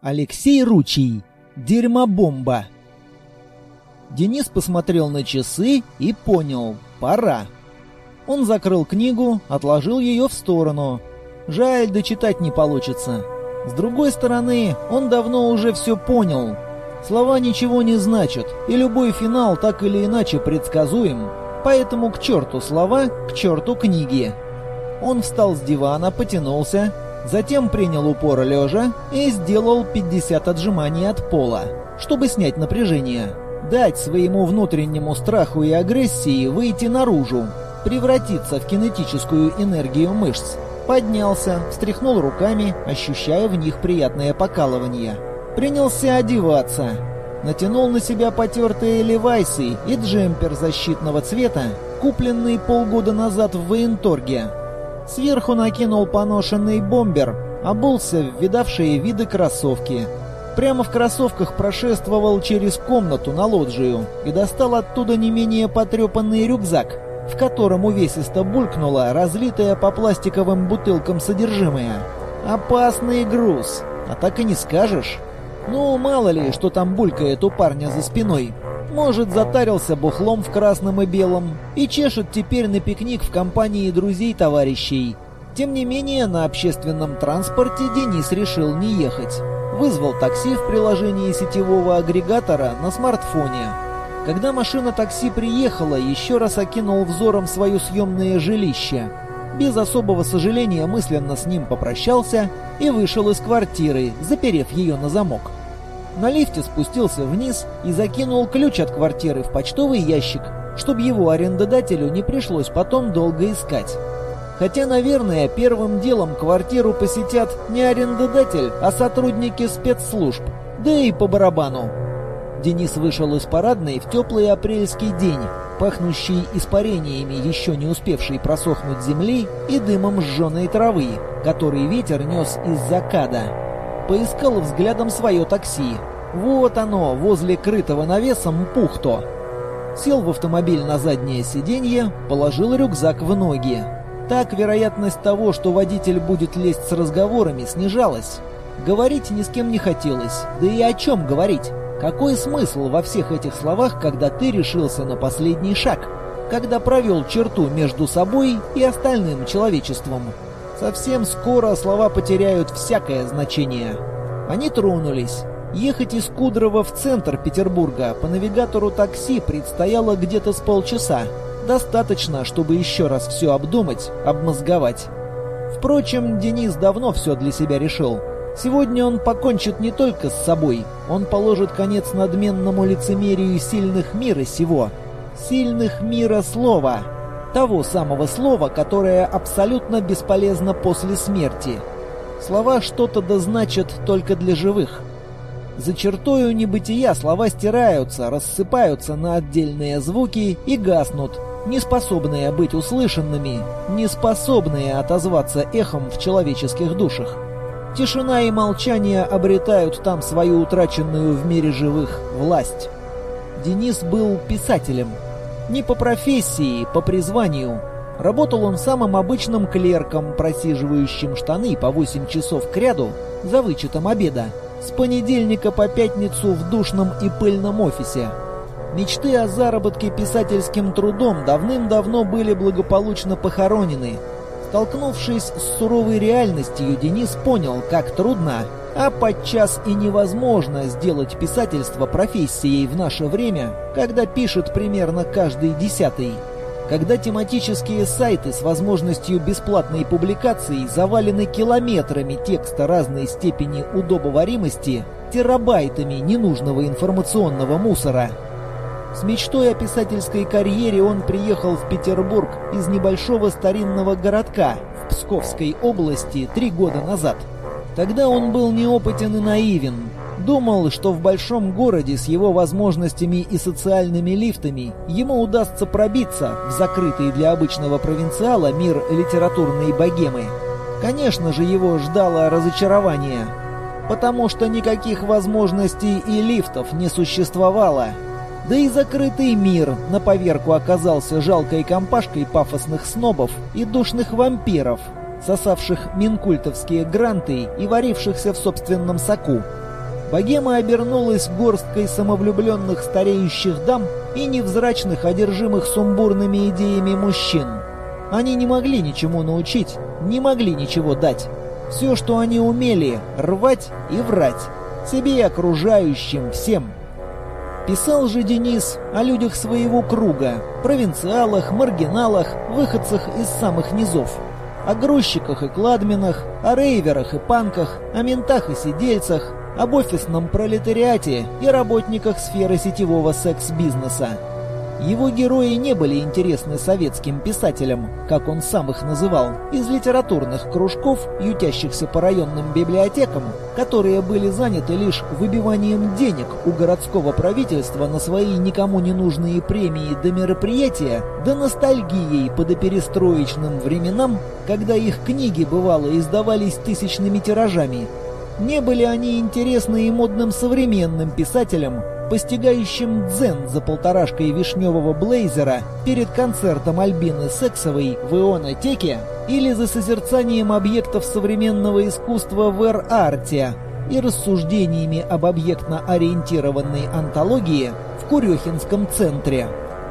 Алексей Ручий. Дерьмобомба. Денис посмотрел на часы и понял – пора. Он закрыл книгу, отложил ее в сторону. Жаль, дочитать не получится. С другой стороны, он давно уже все понял. Слова ничего не значат, и любой финал так или иначе предсказуем. Поэтому к черту слова, к черту книги. Он встал с дивана, потянулся, затем принял упор лежа и сделал 50 отжиманий от пола, чтобы снять напряжение. Дать своему внутреннему страху и агрессии выйти наружу, превратиться в кинетическую энергию мышц. Поднялся, встряхнул руками, ощущая в них приятное покалывание. Принялся одеваться. Натянул на себя потертые левайсы и джемпер защитного цвета, купленный полгода назад в военторге. Сверху накинул поношенный бомбер, обулся в видавшие виды кроссовки. Прямо в кроссовках прошествовал через комнату на лоджию и достал оттуда не менее потрепанный рюкзак, в котором увесисто булькнуло разлитое по пластиковым бутылкам содержимое. Опасный груз, а так и не скажешь. Ну, мало ли, что там булькает у парня за спиной. Может, затарился бухлом в красном и белом и чешет теперь на пикник в компании друзей-товарищей. Тем не менее, на общественном транспорте Денис решил не ехать. Вызвал такси в приложении сетевого агрегатора на смартфоне. Когда машина такси приехала, еще раз окинул взором свое съемное жилище. Без особого сожаления мысленно с ним попрощался и вышел из квартиры, заперев ее на замок. На лифте спустился вниз и закинул ключ от квартиры в почтовый ящик, чтобы его арендодателю не пришлось потом долго искать. Хотя, наверное, первым делом квартиру посетят не арендодатель, а сотрудники спецслужб. Да и по барабану. Денис вышел из парадной в теплый апрельский день, пахнущий испарениями еще не успевшей просохнуть земли и дымом сжженной травы, который ветер нес из закада. Поискал взглядом свое такси. Вот оно, возле крытого навесом пухто. Сел в автомобиль на заднее сиденье, положил рюкзак в ноги. Так вероятность того, что водитель будет лезть с разговорами, снижалась. Говорить ни с кем не хотелось, да и о чем говорить? Какой смысл во всех этих словах, когда ты решился на последний шаг? Когда провел черту между собой и остальным человечеством? Совсем скоро слова потеряют всякое значение. Они тронулись. Ехать из Кудрово в центр Петербурга по навигатору такси предстояло где-то с полчаса. Достаточно, чтобы еще раз все обдумать, обмозговать. Впрочем, Денис давно все для себя решил. Сегодня он покончит не только с собой, он положит конец надменному лицемерию сильных мира сего. Сильных мира слова. Того самого слова, которое абсолютно бесполезно после смерти. Слова что-то да значат только для живых. За чертою небытия слова стираются, рассыпаются на отдельные звуки и гаснут, неспособные быть услышанными, неспособные отозваться эхом в человеческих душах. Тишина и молчание обретают там свою утраченную в мире живых власть. Денис был писателем. Не по профессии, по призванию. Работал он самым обычным клерком, просиживающим штаны по 8 часов кряду за вычетом обеда, с понедельника по пятницу в душном и пыльном офисе. Мечты о заработке писательским трудом давным-давно были благополучно похоронены. Столкнувшись с суровой реальностью, Денис понял, как трудно, а подчас и невозможно сделать писательство профессией в наше время, когда пишет примерно каждый 10-й. Когда тематические сайты с возможностью бесплатной публикации завалены километрами текста разной степени удобоваримости, терабайтами ненужного информационного мусора. С мечтой о писательской карьере он приехал в Петербург из небольшого старинного городка в Псковской области 3 года назад. Тогда он был неопытен и наивен. Думал, что в большом городе с его возможностями и социальными лифтами ему удастся пробиться в закрытый для обычного провинциала мир литературной богемы. Конечно же, его ждало разочарование, потому что никаких возможностей и лифтов не существовало. Да и закрытый мир на поверку оказался жалкой компашкой пафосных снобов и душных вампиров, сосавших минкультовские гранты и варившихся в собственном соку. Богема обернулась горсткой самовлюбленных стареющих дам и невзрачных, одержимых сумбурными идеями мужчин. Они не могли ничему научить, не могли ничего дать. Все, что они умели — рвать и врать. Себе и окружающим, всем. Писал же Денис о людях своего круга, провинциалах, маргиналах, выходцах из самых низов. О грузчиках и кладменах, о рейверах и панках, о ментах и сидельцах, об офисном пролетариате и работниках сферы сетевого секс-бизнеса. Его герои не были интересны советским писателям, как он сам их называл, из литературных кружков, ютящихся по районным библиотекам, которые были заняты лишь выбиванием денег у городского правительства на свои никому не нужные премии да мероприятия, да ностальгией по доперестроечным временам, когда их книги, бывало, издавались тысячными тиражами. Не были они интересны и модным современным писателям, постигающим дзен за полторашкой вишневого блейзера перед концертом Альбины Сексовой в ионотеке или за созерцанием объектов современного искусства в эр-арте и рассуждениями об объектно-ориентированной антологии в Курехинском центре.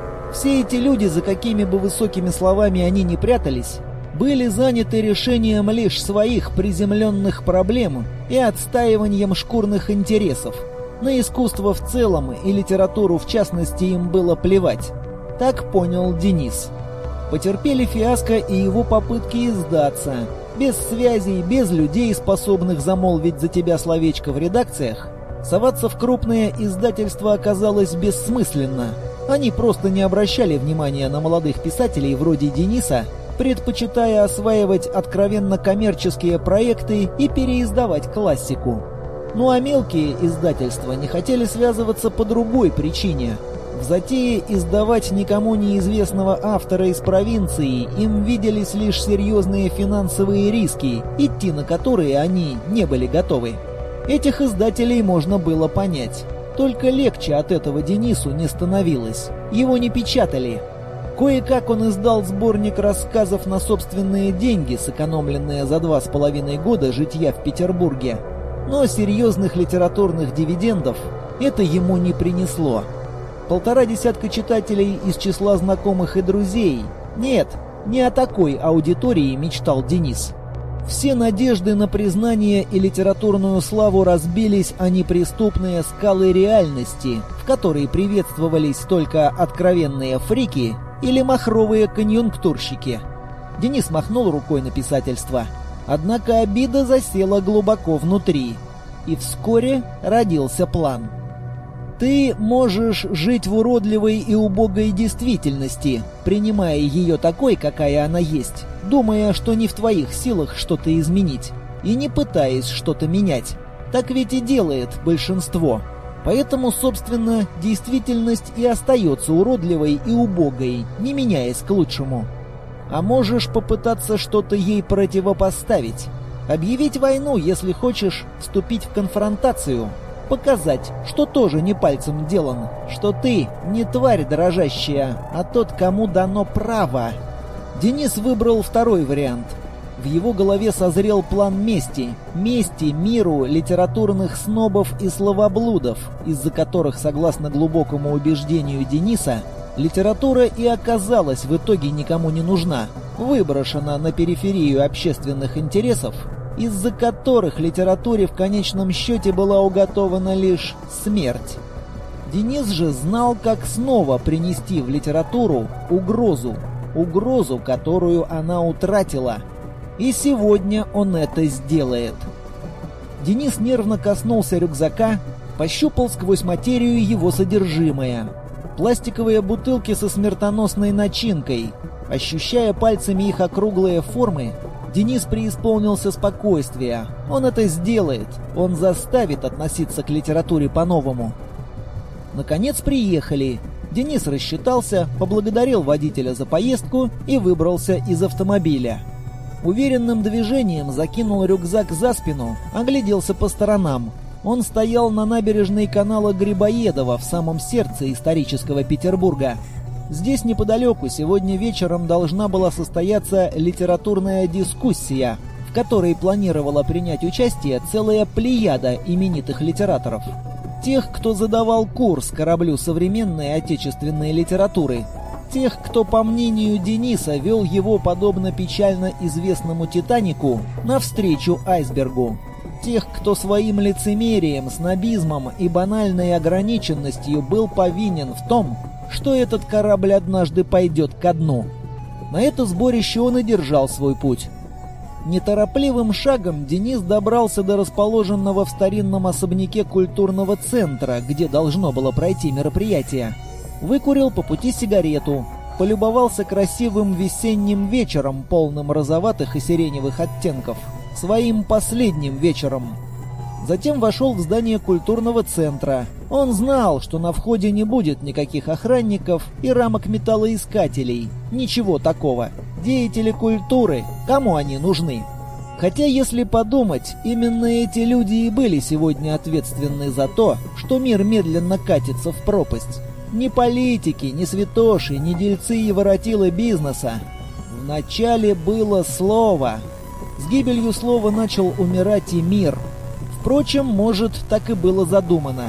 Все эти люди, за какими бы высокими словами они ни прятались, были заняты решением лишь своих приземленных проблем и отстаиванием шкурных интересов. На искусство в целом и литературу в частности им было плевать. Так понял Денис. Потерпели фиаско и его попытки издаться. Без связей, без людей, способных замолвить за тебя словечко в редакциях, соваться в крупное издательство оказалось бессмысленно. Они просто не обращали внимания на молодых писателей вроде Дениса, предпочитая осваивать откровенно коммерческие проекты и переиздавать классику. Ну а мелкие издательства не хотели связываться по другой причине. В затее издавать никому неизвестного автора из провинции им виделись лишь серьезные финансовые риски, идти на которые они не были готовы. Этих издателей можно было понять. Только легче от этого Денису не становилось. Его не печатали. Кое-как он издал сборник рассказов на собственные деньги, сэкономленные за 2,5 года житья в Петербурге. Но серьезных литературных дивидендов это ему не принесло. 1,5 десятка читателей из числа знакомых и друзей. Нет, не о такой аудитории мечтал Денис. Все надежды на признание и литературную славу разбились о неприступные скалы реальности, в которой приветствовались только откровенные фрики или махровые конъюнктурщики. Денис махнул рукой на писательство. Однако обида засела глубоко внутри. И вскоре родился план. Ты можешь жить в уродливой и убогой действительности, принимая ее такой, какая она есть, думая, что не в твоих силах что-то изменить, и не пытаясь что-то менять. Так ведь и делает большинство. Поэтому, собственно, действительность и остается уродливой и убогой, не меняясь к лучшему. А можешь попытаться что-то ей противопоставить. Объявить войну, если хочешь вступить в конфронтацию. Показать, что тоже не пальцем делан, что ты не тварь дрожащая, а тот, кому дано право. Денис выбрал второй вариант. В его голове созрел план мести. Мести миру литературных снобов и словоблудов, из-за которых, согласно глубокому убеждению Дениса, литература и оказалась в итоге никому не нужна, выброшена на периферию общественных интересов, из-за которых литературе в конечном счете была уготована лишь смерть. Денис же знал, как снова принести в литературу угрозу, которую она утратила. И сегодня он это сделает. Денис нервно коснулся рюкзака, пощупал сквозь материю его содержимое. Пластиковые бутылки со смертоносной начинкой. Ощущая пальцами их округлые формы, Денис преисполнился спокойствия. Он это сделает. Он заставит относиться к литературе по-новому. Наконец приехали. Денис рассчитался, поблагодарил водителя за поездку и выбрался из автомобиля. Уверенным движением закинул рюкзак за спину, огляделся по сторонам. Он стоял на набережной канала Грибоедова в самом сердце исторического Петербурга. Здесь неподалеку сегодня вечером должна была состояться литературная дискуссия, в которой планировала принять участие целая плеяда именитых литераторов. Тех, кто задавал курс кораблю современной отечественной литературы. Тех, кто, по мнению Дениса, вел его, подобно печально известному «Титанику», навстречу айсбергу. Тех, кто своим лицемерием, снобизмом и банальной ограниченностью был повинен в том, что этот корабль однажды пойдет ко дну. На это сборище он и держал свой путь. Неторопливым шагом Денис добрался до расположенного в старинном особняке культурного центра, где должно было пройти мероприятие. Выкурил по пути сигарету, полюбовался красивым весенним вечером, полным розоватых и сиреневых оттенков. Своим последним вечером. Затем вошел в здание культурного центра. Он знал, что на входе не будет никаких охранников и рамок металлоискателей. Ничего такого. Деятели культуры, кому они нужны? Хотя, если подумать, именно эти люди и были сегодня ответственны за то, что мир медленно катится в пропасть. Ни политики, ни святоши, ни дельцы и воротилы бизнеса. Вначале было слово. С гибелью слова начал умирать и мир. Впрочем, может, так и было задумано.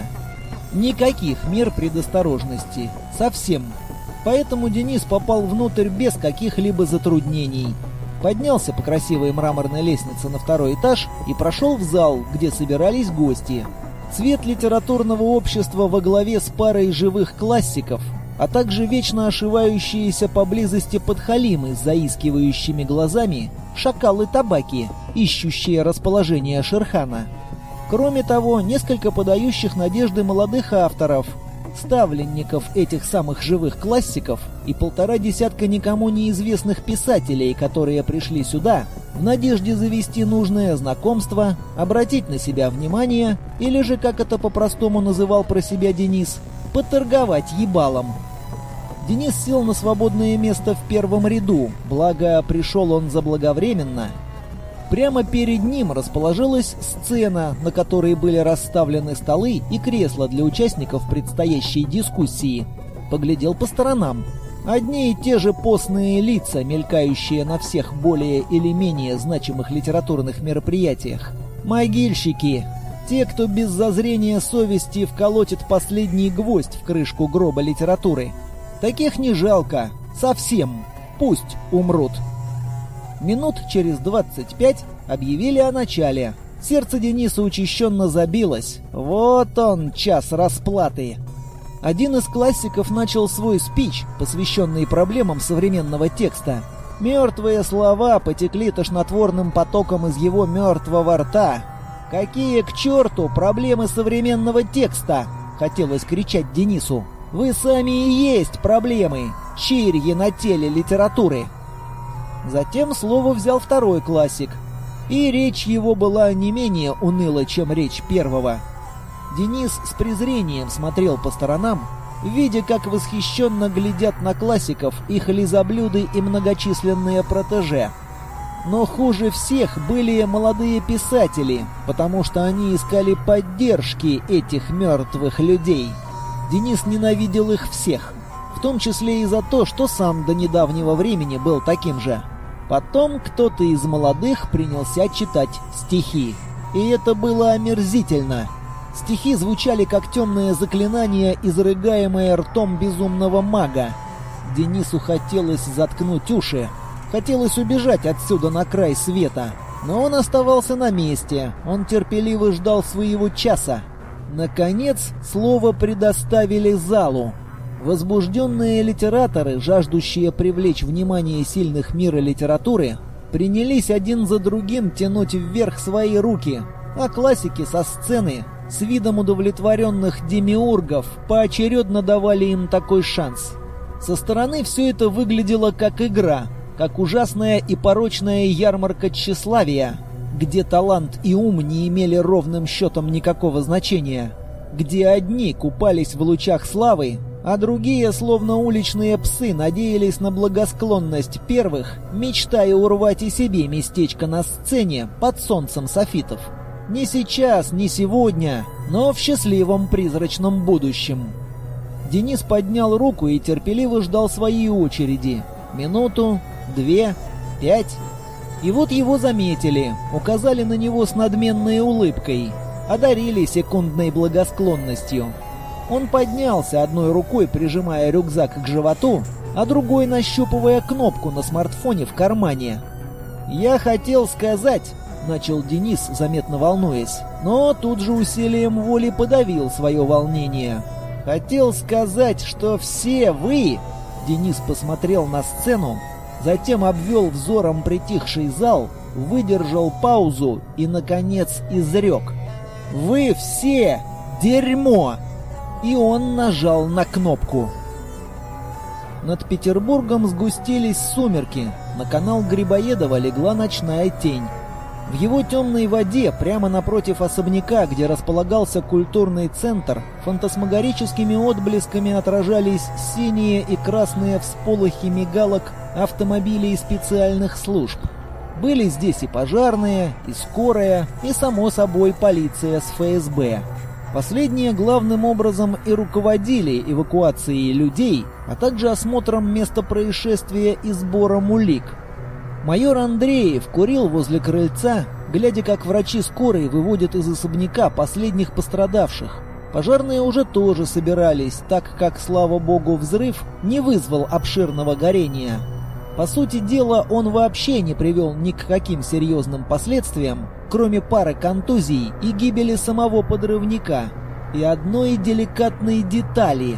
Никаких мер предосторожности. Совсем. Поэтому Денис попал внутрь без каких-либо затруднений. Поднялся по красивой мраморной лестнице на второй этаж и прошел в зал, где собирались гости. Цвет литературного общества во главе с парой живых классиков, а также вечно ошивающиеся поблизости подхалимы с заискивающими глазами, шакалы-табаки, ищущие расположение Шерхана. Кроме того, несколько подающих надежды молодых авторов, ставленников этих самых живых классиков и 1,5 десятка никому неизвестных писателей, которые пришли сюда в надежде завести нужное знакомство, обратить на себя внимание или же, как это по-простому называл про себя Денис, поторговать ебалом. Денис сел на свободное место в первом ряду, благо пришел он заблаговременно. Прямо перед ним расположилась сцена, на которой были расставлены столы и кресла для участников предстоящей дискуссии. Поглядел по сторонам. Одни и те же постные лица, мелькающие на всех более или менее значимых литературных мероприятиях. Могильщики. Те, кто без зазрения совести вколотит последний гвоздь в крышку гроба литературы. Таких не жалко. Совсем. Пусть умрут. Минут через 25 объявили о начале. Сердце Дениса учащенно забилось. Вот он, час расплаты. Один из классиков начал свой спич, посвященный проблемам современного текста. Мертвые слова потекли тошнотворным потоком из его мертвого рта. «Какие к черту проблемы современного текста?» — хотелось кричать Денису. «Вы сами и есть проблемы, чирьи на теле литературы». Затем слово взял второй классик, и речь его была не менее уныла, чем речь первого. Денис с презрением смотрел по сторонам, видя, как восхищенно глядят на классиков их лизоблюды и многочисленные протеже. Но хуже всех были молодые писатели, потому что они искали поддержки этих мертвых людей. Денис ненавидел их всех, в том числе и за то, что сам до недавнего времени был таким же. Потом кто-то из молодых принялся читать стихи. И это было омерзительно. Стихи звучали как темное заклинание, изрыгаемое ртом безумного мага. Денису хотелось заткнуть уши. Хотелось убежать отсюда на край света. Но он оставался на месте. Он терпеливо ждал своего часа. Наконец, слово предоставили залу. Возбужденные литераторы, жаждущие привлечь внимание сильных мира литературы, принялись один за другим тянуть вверх свои руки, а классики со сцены, с видом удовлетворенных демиургов, поочередно давали им такой шанс. Со стороны все это выглядело как игра, как ужасная и порочная ярмарка тщеславия, где талант и ум не имели ровным счетом никакого значения, где одни купались в лучах славы, а другие, словно уличные псы, надеялись на благосклонность первых, мечтая урвать и себе местечко на сцене под солнцем софитов. Не сейчас, не сегодня, но в счастливом призрачном будущем. Денис поднял руку и терпеливо ждал своей очереди. Минуту, 2, 5. И вот его заметили, указали на него с надменной улыбкой, одарили секундной благосклонностью. Он поднялся, одной рукой прижимая рюкзак к животу, а другой нащупывая кнопку на смартфоне в кармане. «Я хотел сказать», — начал Денис, заметно волнуясь, но тут же усилием воли подавил свое волнение. «Хотел сказать, что все вы...» Денис посмотрел на сцену, затем обвел взором притихший зал, выдержал паузу и, наконец, изрек: «Вы все дерьмо!» И он нажал на кнопку. Над Петербургом сгустились сумерки, на канал Грибоедова легла ночная тень. В его темной воде, прямо напротив особняка, где располагался культурный центр, фантасмагорическими отблесками отражались синие и красные всполохи мигалок автомобилей специальных служб. Были здесь и пожарные, и скорая, и, само собой, полиция с ФСБ. Последние главным образом и руководили эвакуацией людей, а также осмотром места происшествия и сбором улик. Майор Андреев курил возле крыльца, глядя, как врачи скорой выводят из особняка последних пострадавших. Пожарные уже тоже собирались, так как, слава богу, взрыв не вызвал обширного горения. По сути дела, он вообще не привел ни к каким серьезным последствиям, кроме пары контузий и гибели самого подрывника, и одной деликатной детали.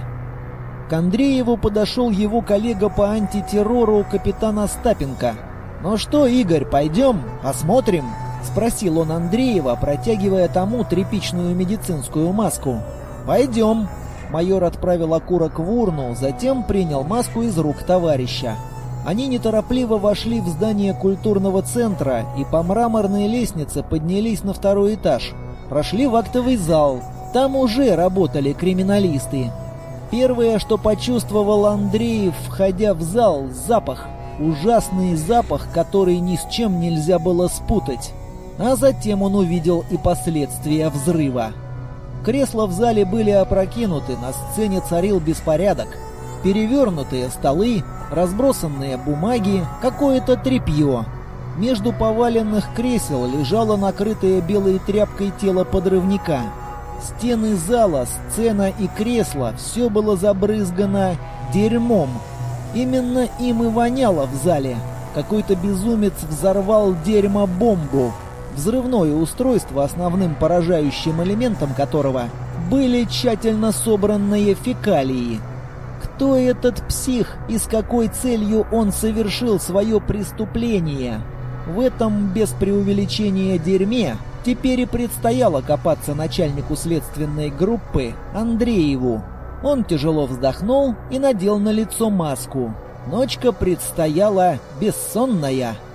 К Андрееву подошел его коллега по антитеррору капитан Остапенко. «Ну что, Игорь, пойдем, посмотрим?» — спросил он Андреева, протягивая тому тряпичную медицинскую маску. «Пойдем». Майор отправил окурок в урну, затем принял маску из рук товарища. Они неторопливо вошли в здание культурного центра и по мраморной лестнице поднялись на второй этаж. Прошли в актовый зал. Там уже работали криминалисты. Первое, что почувствовал Андреев, входя в зал, — запах. Ужасный запах, который ни с чем нельзя было спутать. А затем он увидел и последствия взрыва. Кресла в зале были опрокинуты, на сцене царил беспорядок. Перевернутые столы, разбросанные бумаги, какое-то тряпье. Между поваленных кресел лежало накрытое белой тряпкой тело подрывника. Стены зала, сцена и кресла — все было забрызгано дерьмом. Именно им и воняло в зале. Какой-то безумец взорвал дерьмо-бомбу. Взрывное устройство, основным поражающим элементом которого были тщательно собранные фекалии. Кто этот псих и с какой целью он совершил свое преступление? В этом, без преувеличения, дерьме теперь и предстояло копаться начальнику следственной группы Андрееву. Он тяжело вздохнул и надел на лицо маску. Ночка предстояла бессонная.